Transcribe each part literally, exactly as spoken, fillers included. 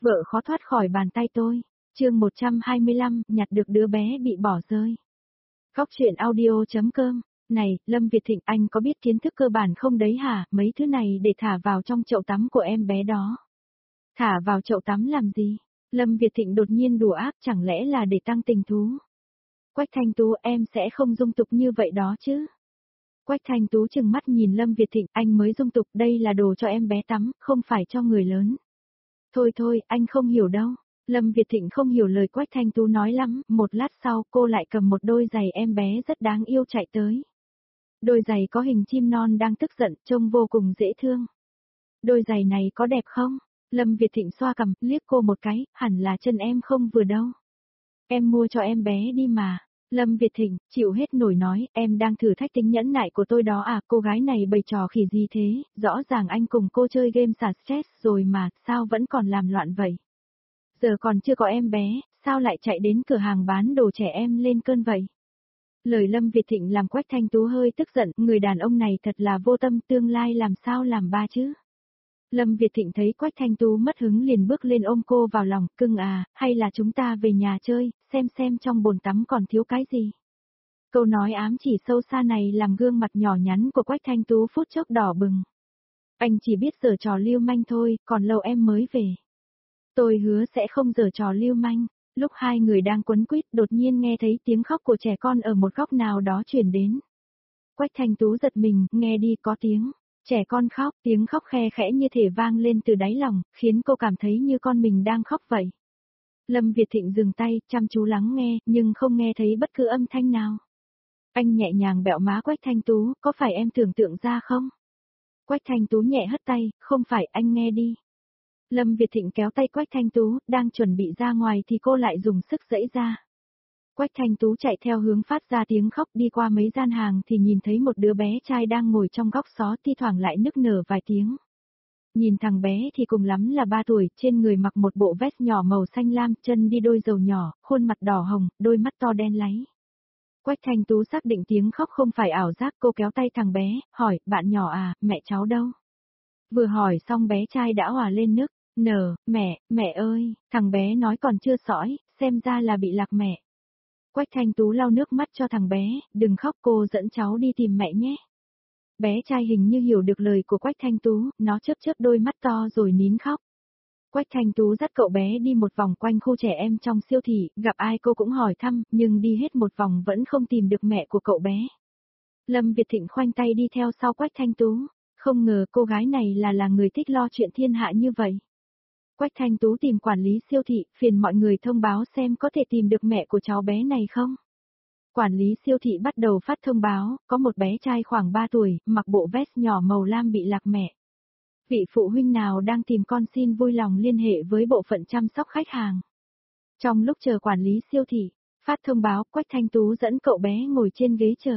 Vợ khó thoát khỏi bàn tay tôi. Chương một trăm hai mươi lăm, nhặt được đứa bé bị bỏ rơi. Góc truyện audio chấm com. Này, Lâm Việt Thịnh, anh có biết kiến thức cơ bản không đấy hả? Mấy thứ này để thả vào trong chậu tắm của em bé đó. Thả vào chậu tắm làm gì? Lâm Việt Thịnh đột nhiên đùa ác, chẳng lẽ là để tăng tình thú? Quách Thanh Tú, em sẽ không dung tục như vậy đó chứ? Quách Thanh Tú trừng mắt nhìn Lâm Việt Thịnh, anh mới dung tục, đây là đồ cho em bé tắm, không phải cho người lớn. Thôi thôi, anh không hiểu đâu. Lâm Việt Thịnh không hiểu lời Quách Thanh Tú nói lắm, một lát sau cô lại cầm một đôi giày em bé rất đáng yêu chạy tới. Đôi giày có hình chim non đang tức giận, trông vô cùng dễ thương. Đôi giày này có đẹp không? Lâm Việt Thịnh xoa cằm, liếc cô một cái, hẳn là chân em không vừa đâu. Em mua cho em bé đi mà. Lâm Việt Thịnh, chịu hết nổi nói, em đang thử thách tính nhẫn nại của tôi đó à, cô gái này bày trò khỉ gì thế, rõ ràng anh cùng cô chơi game xả stress rồi mà, sao vẫn còn làm loạn vậy? Giờ còn chưa có em bé, sao lại chạy đến cửa hàng bán đồ trẻ em lên cơn vậy? Lời Lâm Việt Thịnh làm Quách Thanh Tú hơi tức giận, người đàn ông này thật là vô tâm, tương lai làm sao làm ba chứ? Lâm Việt Thịnh thấy Quách Thanh Tú mất hứng liền bước lên ôm cô vào lòng, cưng à, hay là chúng ta về nhà chơi, xem xem trong bồn tắm còn thiếu cái gì. Câu nói ám chỉ sâu xa này làm gương mặt nhỏ nhắn của Quách Thanh Tú phút chốc đỏ bừng. Anh chỉ biết giở trò lưu manh thôi, còn lâu em mới về. Tôi hứa sẽ không giở trò lưu manh. Lúc hai người đang quấn quýt đột nhiên nghe thấy tiếng khóc của trẻ con ở một góc nào đó truyền đến. Quách Thanh Tú giật mình, nghe đi có tiếng. Trẻ con khóc, tiếng khóc khe khẽ như thể vang lên từ đáy lòng, khiến cô cảm thấy như con mình đang khóc vậy. Lâm Việt Thịnh dừng tay, chăm chú lắng nghe, nhưng không nghe thấy bất cứ âm thanh nào. Anh nhẹ nhàng bẹo má Quách Thanh Tú, có phải em tưởng tượng ra không? Quách Thanh Tú nhẹ hất tay, không phải, anh nghe đi. Lâm Việt Thịnh kéo tay Quách Thanh Tú, đang chuẩn bị ra ngoài thì cô lại dùng sức giãy ra. Quách Thanh Tú chạy theo hướng phát ra tiếng khóc, đi qua mấy gian hàng thì nhìn thấy một đứa bé trai đang ngồi trong góc xó, thi thoảng lại nức nở vài tiếng. Nhìn thằng bé thì cùng lắm là ba tuổi, trên người mặc một bộ vest nhỏ màu xanh lam, chân đi đôi dầu nhỏ, khuôn mặt đỏ hồng, đôi mắt to đen láy. Quách Thanh Tú xác định tiếng khóc không phải ảo giác, cô kéo tay thằng bé, hỏi, bạn nhỏ à, mẹ cháu đâu? Vừa hỏi xong bé trai đã òa lên nức, nở, mẹ, mẹ ơi, thằng bé nói còn chưa sõi, xem ra là bị lạc mẹ. Quách Thanh Tú lau nước mắt cho thằng bé, đừng khóc, cô dẫn cháu đi tìm mẹ nhé. Bé trai hình như hiểu được lời của Quách Thanh Tú, nó chớp chớp đôi mắt to rồi nín khóc. Quách Thanh Tú dắt cậu bé đi một vòng quanh khu trẻ em trong siêu thị, gặp ai cô cũng hỏi thăm, nhưng đi hết một vòng vẫn không tìm được mẹ của cậu bé. Lâm Việt Thịnh khoanh tay đi theo sau Quách Thanh Tú, không ngờ cô gái này là là người thích lo chuyện thiên hạ như vậy. Quách Thanh Tú tìm quản lý siêu thị, phiền mọi người thông báo xem có thể tìm được mẹ của cháu bé này không. Quản lý siêu thị bắt đầu phát thông báo, có một bé trai khoảng ba tuổi, mặc bộ vest nhỏ màu lam bị lạc mẹ. Vị phụ huynh nào đang tìm con xin vui lòng liên hệ với bộ phận chăm sóc khách hàng. Trong lúc chờ quản lý siêu thị, phát thông báo, Quách Thanh Tú dẫn cậu bé ngồi trên ghế chờ.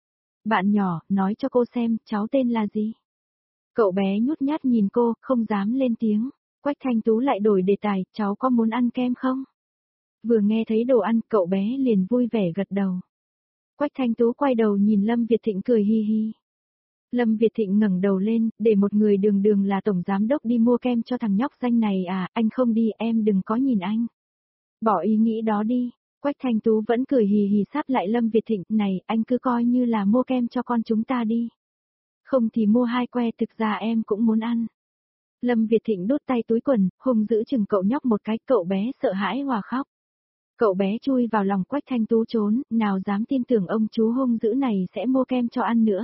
Bạn nhỏ, nói cho cô xem, cháu tên là gì? Cậu bé nhút nhát nhìn cô, không dám lên tiếng. Quách Thanh Tú lại đổi đề tài, cháu có muốn ăn kem không? Vừa nghe thấy đồ ăn, cậu bé liền vui vẻ gật đầu. Quách Thanh Tú quay đầu nhìn Lâm Việt Thịnh cười hi hi. Lâm Việt Thịnh ngẩng đầu lên, để một người đường đường là tổng giám đốc đi mua kem cho thằng nhóc danh này à, anh không đi, em đừng có nhìn anh. Bỏ ý nghĩ đó đi. Quách Thanh Tú vẫn cười hì hì sáp lại Lâm Việt Thịnh, này, anh cứ coi như là mua kem cho con chúng ta đi. Không thì mua hai que, thực ra em cũng muốn ăn. Lâm Việt Thịnh đút tay túi quần, hung dữ chừng cậu nhóc một cái, cậu bé sợ hãi hòa khóc. Cậu bé chui vào lòng Quách Thanh Tú trốn, nào dám tin tưởng ông chú hung dữ này sẽ mua kem cho ăn nữa.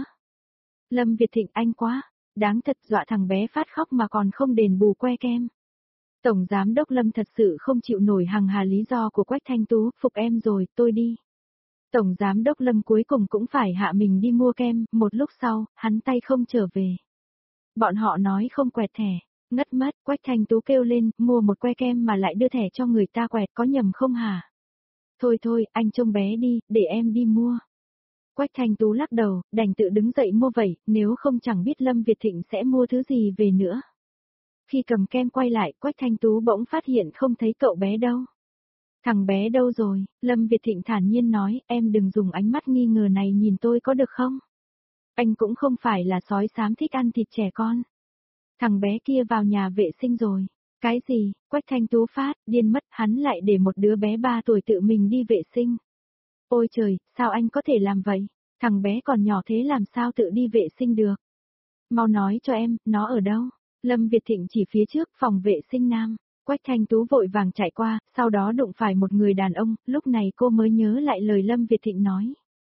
Lâm Việt Thịnh, anh quá, đáng thật, dọa thằng bé phát khóc mà còn không đền bù que kem. Tổng giám đốc Lâm thật sự không chịu nổi hằng hà lý do của Quách Thanh Tú, phục em rồi, tôi đi. Tổng giám đốc Lâm cuối cùng cũng phải hạ mình đi mua kem, một lúc sau, hắn tay không trở về. Bọn họ nói không quẹt thẻ, ngất mất, Quách Thanh Tú kêu lên, mua một que kem mà lại đưa thẻ cho người ta quẹt, có nhầm không hả? Thôi thôi, anh trông bé đi, để em đi mua. Quách Thanh Tú lắc đầu, đành tự đứng dậy mua vậy, nếu không chẳng biết Lâm Việt Thịnh sẽ mua thứ gì về nữa. Khi cầm kem quay lại, Quách Thanh Tú bỗng phát hiện không thấy cậu bé đâu. Thằng bé đâu rồi? Lâm Việt Thịnh thản nhiên nói, em đừng dùng ánh mắt nghi ngờ này nhìn tôi có được không? Anh cũng không phải là sói xám thích ăn thịt trẻ con. Thằng bé kia vào nhà vệ sinh rồi. Cái gì, Quách Thanh Tú phát, điên mất, hắn lại để một đứa bé ba tuổi tự mình đi vệ sinh. Ôi trời, sao anh có thể làm vậy? Thằng bé còn nhỏ thế làm sao tự đi vệ sinh được? Mau nói cho em, nó ở đâu? Lâm Việt Thịnh chỉ phía trước phòng vệ sinh nam. Quách Thanh Tú vội vàng chạy qua, sau đó đụng phải một người đàn ông, lúc này cô mới nhớ lại lời Lâm Việt Thịnh nói.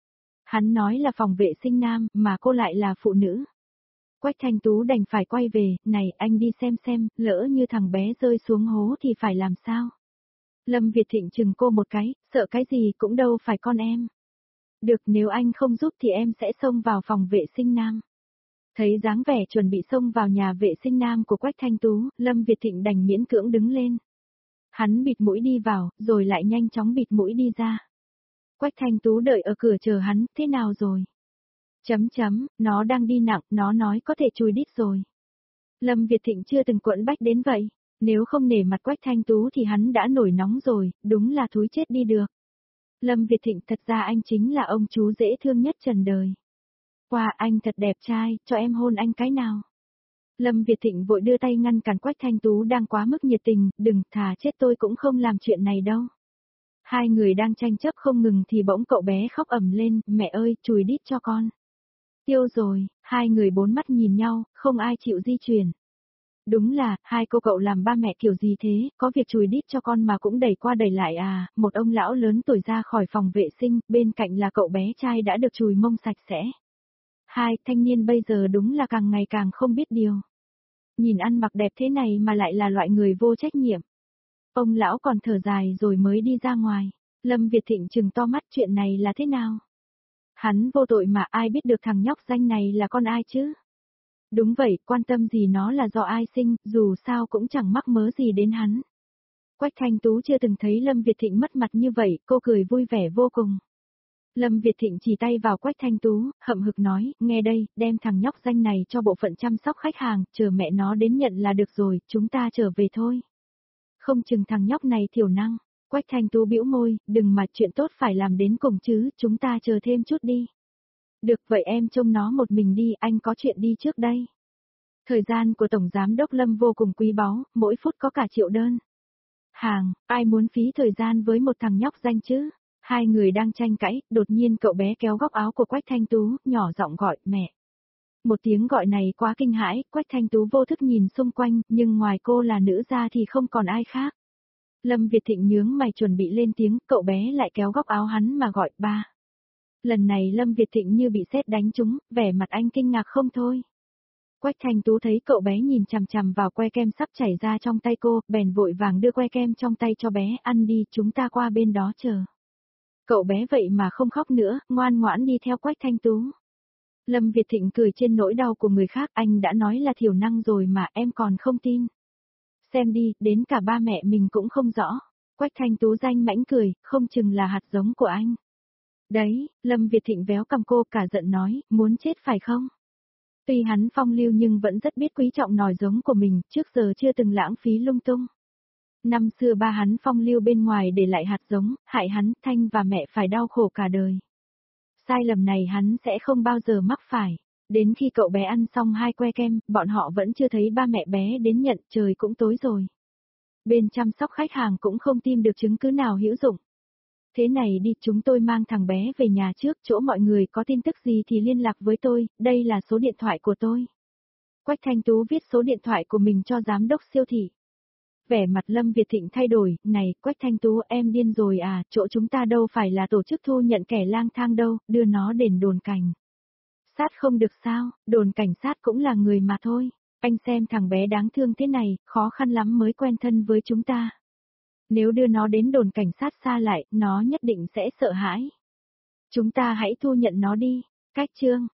Hắn nói là phòng vệ sinh nam, mà cô lại là phụ nữ. Quách Thanh Tú đành phải quay về, này anh đi xem xem, lỡ như thằng bé rơi xuống hố thì phải làm sao? Lâm Việt Thịnh chừng cô một cái, sợ cái gì cũng đâu phải con em. Được, nếu anh không giúp thì em sẽ xông vào phòng vệ sinh nam. Thấy dáng vẻ chuẩn bị xông vào nhà vệ sinh nam của Quách Thanh Tú, Lâm Việt Thịnh đành miễn cưỡng đứng lên. Hắn bịt mũi đi vào, rồi lại nhanh chóng bịt mũi đi ra. Quách Thanh Tú đợi ở cửa chờ hắn, thế nào rồi? Chấm chấm, nó đang đi nặng, nó nói có thể chùi đít rồi. Lâm Việt Thịnh chưa từng quẫn bách đến vậy, nếu không nể mặt Quách Thanh Tú thì hắn đã nổi nóng rồi, đúng là thúi chết đi được. Lâm Việt Thịnh, thật ra anh chính là ông chú dễ thương nhất trần đời. Wow, anh thật đẹp trai, cho em hôn anh cái nào. Lâm Việt Thịnh vội đưa tay ngăn cản Quách Thanh Tú đang quá mức nhiệt tình, đừng, thà chết tôi cũng không làm chuyện này đâu. Hai người đang tranh chấp không ngừng thì bỗng cậu bé khóc ầm lên, mẹ ơi, chùi đít cho con. Tiêu rồi, hai người bốn mắt nhìn nhau, không ai chịu di chuyển. Đúng là, hai cô cậu làm ba mẹ kiểu gì thế, có việc chùi đít cho con mà cũng đẩy qua đẩy lại à, một ông lão lớn tuổi ra khỏi phòng vệ sinh, bên cạnh là cậu bé trai đã được chùi mông sạch sẽ. Hai, thanh niên bây giờ đúng là càng ngày càng không biết điều. Nhìn ăn mặc đẹp thế này mà lại là loại người vô trách nhiệm. Ông lão còn thở dài rồi mới đi ra ngoài. Lâm Việt Thịnh trừng to mắt, chuyện này là thế nào? Hắn vô tội mà ai biết được thằng nhóc danh này là con ai chứ? Đúng vậy, quan tâm gì nó là do ai sinh, dù sao cũng chẳng mắc mớ gì đến hắn. Quách Thanh Tú chưa từng thấy Lâm Việt Thịnh mất mặt như vậy, cô cười vui vẻ vô cùng. Lâm Việt Thịnh chỉ tay vào Quách Thanh Tú, hậm hực nói, nghe đây, đem thằng nhóc danh này cho bộ phận chăm sóc khách hàng, chờ mẹ nó đến nhận là được rồi, chúng ta trở về thôi. Không chừng thằng nhóc này thiểu năng. Quách Thanh Tú bĩu môi, đừng mà chuyện tốt phải làm đến cùng chứ, chúng ta chờ thêm chút đi. Được vậy em trông nó một mình đi, anh có chuyện đi trước đây. Thời gian của Tổng Giám đốc Lâm vô cùng quý báu, mỗi phút có cả triệu đơn. Hàng, ai muốn phí thời gian với một thằng nhóc danh chứ? Hai người đang tranh cãi, đột nhiên cậu bé kéo góc áo của Quách Thanh Tú, nhỏ giọng gọi, mẹ. Một tiếng gọi này quá kinh hãi, Quách Thanh Tú vô thức nhìn xung quanh, nhưng ngoài cô là nữ ra thì không còn ai khác. Lâm Việt Thịnh nhướng mày chuẩn bị lên tiếng, cậu bé lại kéo góc áo hắn mà gọi, ba. Lần này Lâm Việt Thịnh như bị sét đánh trúng, vẻ mặt anh kinh ngạc không thôi. Quách Thanh Tú thấy cậu bé nhìn chằm chằm vào que kem sắp chảy ra trong tay cô, bèn vội vàng đưa que kem trong tay cho bé, ăn đi, chúng ta qua bên đó chờ. Cậu bé vậy mà không khóc nữa, ngoan ngoãn đi theo Quách Thanh Tú. Lâm Việt Thịnh cười trên nỗi đau của người khác, anh đã nói là thiểu năng rồi mà em còn không tin. Xem đi, đến cả ba mẹ mình cũng không rõ. Quách Thanh Tú danh mãnh cười, không chừng là hạt giống của anh. Đấy, Lâm Việt Thịnh véo cầm cô cả giận nói, muốn chết phải không? Tuy hắn phong lưu nhưng vẫn rất biết quý trọng nòi giống của mình, trước giờ chưa từng lãng phí lung tung. Năm xưa ba hắn phong lưu bên ngoài để lại hạt giống, hại hắn, Thanh và mẹ phải đau khổ cả đời. Sai lầm này hắn sẽ không bao giờ mắc phải. Đến khi cậu bé ăn xong hai que kem, bọn họ vẫn chưa thấy ba mẹ bé đến nhận, trời cũng tối rồi. Bên chăm sóc khách hàng cũng không tìm được chứng cứ nào hữu dụng. Thế này đi, chúng tôi mang thằng bé về nhà trước, chỗ mọi người có tin tức gì thì liên lạc với tôi, đây là số điện thoại của tôi. Quách Thanh Tú viết số điện thoại của mình cho giám đốc siêu thị. Vẻ mặt Lâm Việt Thịnh thay đổi, này, Quách Thanh Tú em điên rồi à, chỗ chúng ta đâu phải là tổ chức thu nhận kẻ lang thang đâu, đưa nó đến đồn cảnh sát không được sao, đồn cảnh sát cũng là người mà thôi. Anh xem thằng bé đáng thương thế này, khó khăn lắm mới quen thân với chúng ta. Nếu đưa nó đến đồn cảnh sát xa lại, nó nhất định sẽ sợ hãi. Chúng ta hãy thu nhận nó đi. Cách chương